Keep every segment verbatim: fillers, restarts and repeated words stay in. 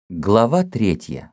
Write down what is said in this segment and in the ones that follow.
Глава третья.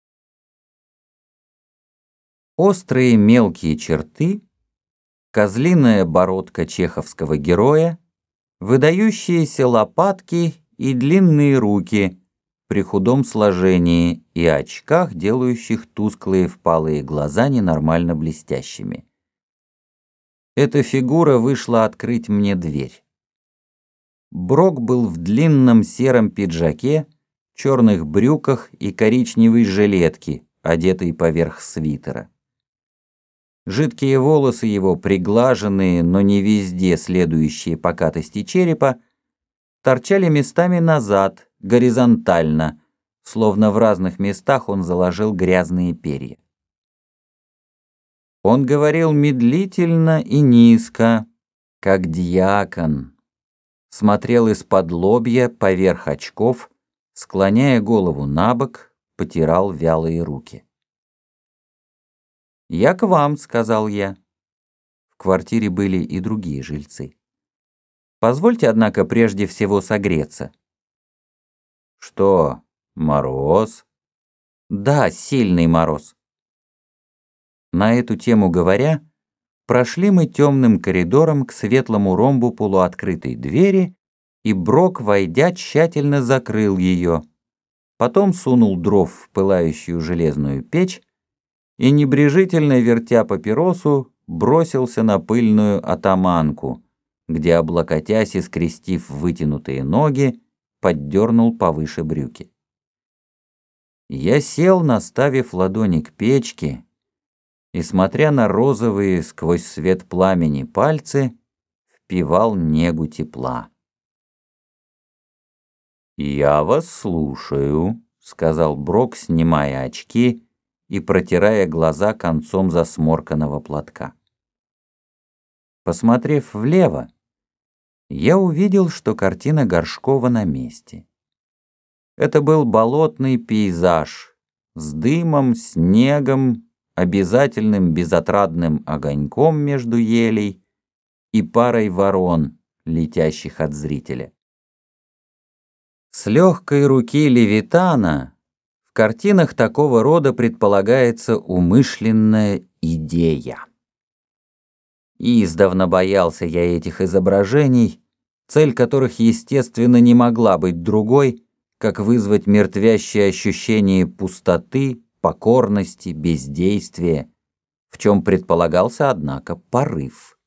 Острые мелкие черты, козлиная бородка чеховского героя, выдающиеся лопатки и длинные руки при худом сложении и очках, делающих тусклые впалые глаза ненормально блестящими. Эта фигура вышла открыть мне дверь. Брок был в длинном сером пиджаке, черных брюках и коричневой жилетке, одетой поверх свитера. Жидкие волосы его, приглаженные, но не везде следующие покатости черепа, торчали местами назад, горизонтально, словно в разных местах он заложил грязные перья. Он говорил медлительно и низко, как дьякон, смотрел из-под лобья поверх очков, склоняя голову набок, потирал вялые руки. «Я к вам», — сказал я. В квартире были и другие жильцы. «Позвольте, однако, прежде всего согреться». «Что, мороз?» «Да, сильный мороз». На эту тему говоря, прошли мы темным коридором к светлому ромбу полуоткрытой двери, и Брок, войдя, тщательно закрыл ее, потом сунул дров в пылающую железную печь и, небрежительно вертя папиросу, бросился на пыльную атаманку, где, облокотясь и скрестив вытянутые ноги, поддернул повыше брюки. Я сел, наставив ладони к печке, и, смотря на розовые сквозь свет пламени пальцы, впивал негу тепла. «Я вас слушаю», — сказал Брок, снимая очки и протирая глаза концом засморканного платка. Посмотрев влево, я увидел, что картина Горшкова на месте. Это был болотный пейзаж с дымом, снегом, обязательным безотрадным огоньком между елей и парой ворон, летящих от зрителя. С легкой руки Левитана в картинах такого рода предполагается умышленная идея. Издавна боялся я этих изображений, цель которых, естественно, не могла быть другой, как вызвать мертвящее ощущение пустоты, покорности, бездействия, в чем предполагался, однако, порыв.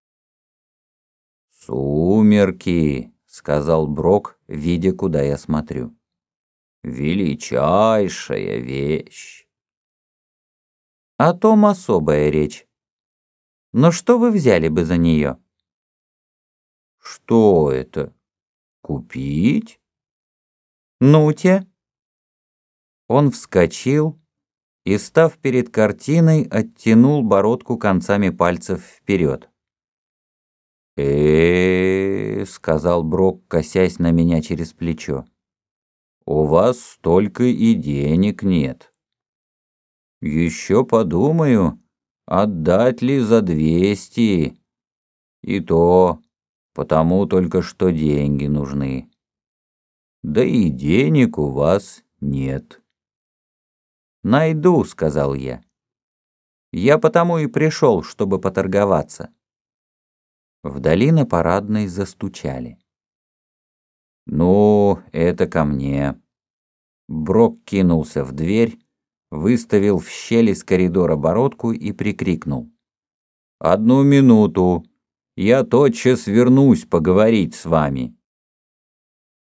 «Сумерки», — сказал Брок, видя, куда я смотрю. «Величайшая вещь». «О том особая речь. Но что вы взяли бы за нее?» «Что это? Купить?» «Ну-те». Он вскочил и, став перед картиной, оттянул бородку концами пальцев вперед. «Э-э-э», сказал Брок, косясь на меня через плечо, «у вас столько и денег нет. Еще подумаю, отдать ли за двести, и то потому только что деньги нужны. Да и денег у вас нет». «Найду», — сказал я. «Я потому и пришел, чтобы поторговаться». Вдали на парадной застучали. «Ну, это ко мне». Брок кинулся в дверь, выставил в щель из коридора бородку и прикрикнул: «Одну минуту, я тотчас вернусь поговорить с вами».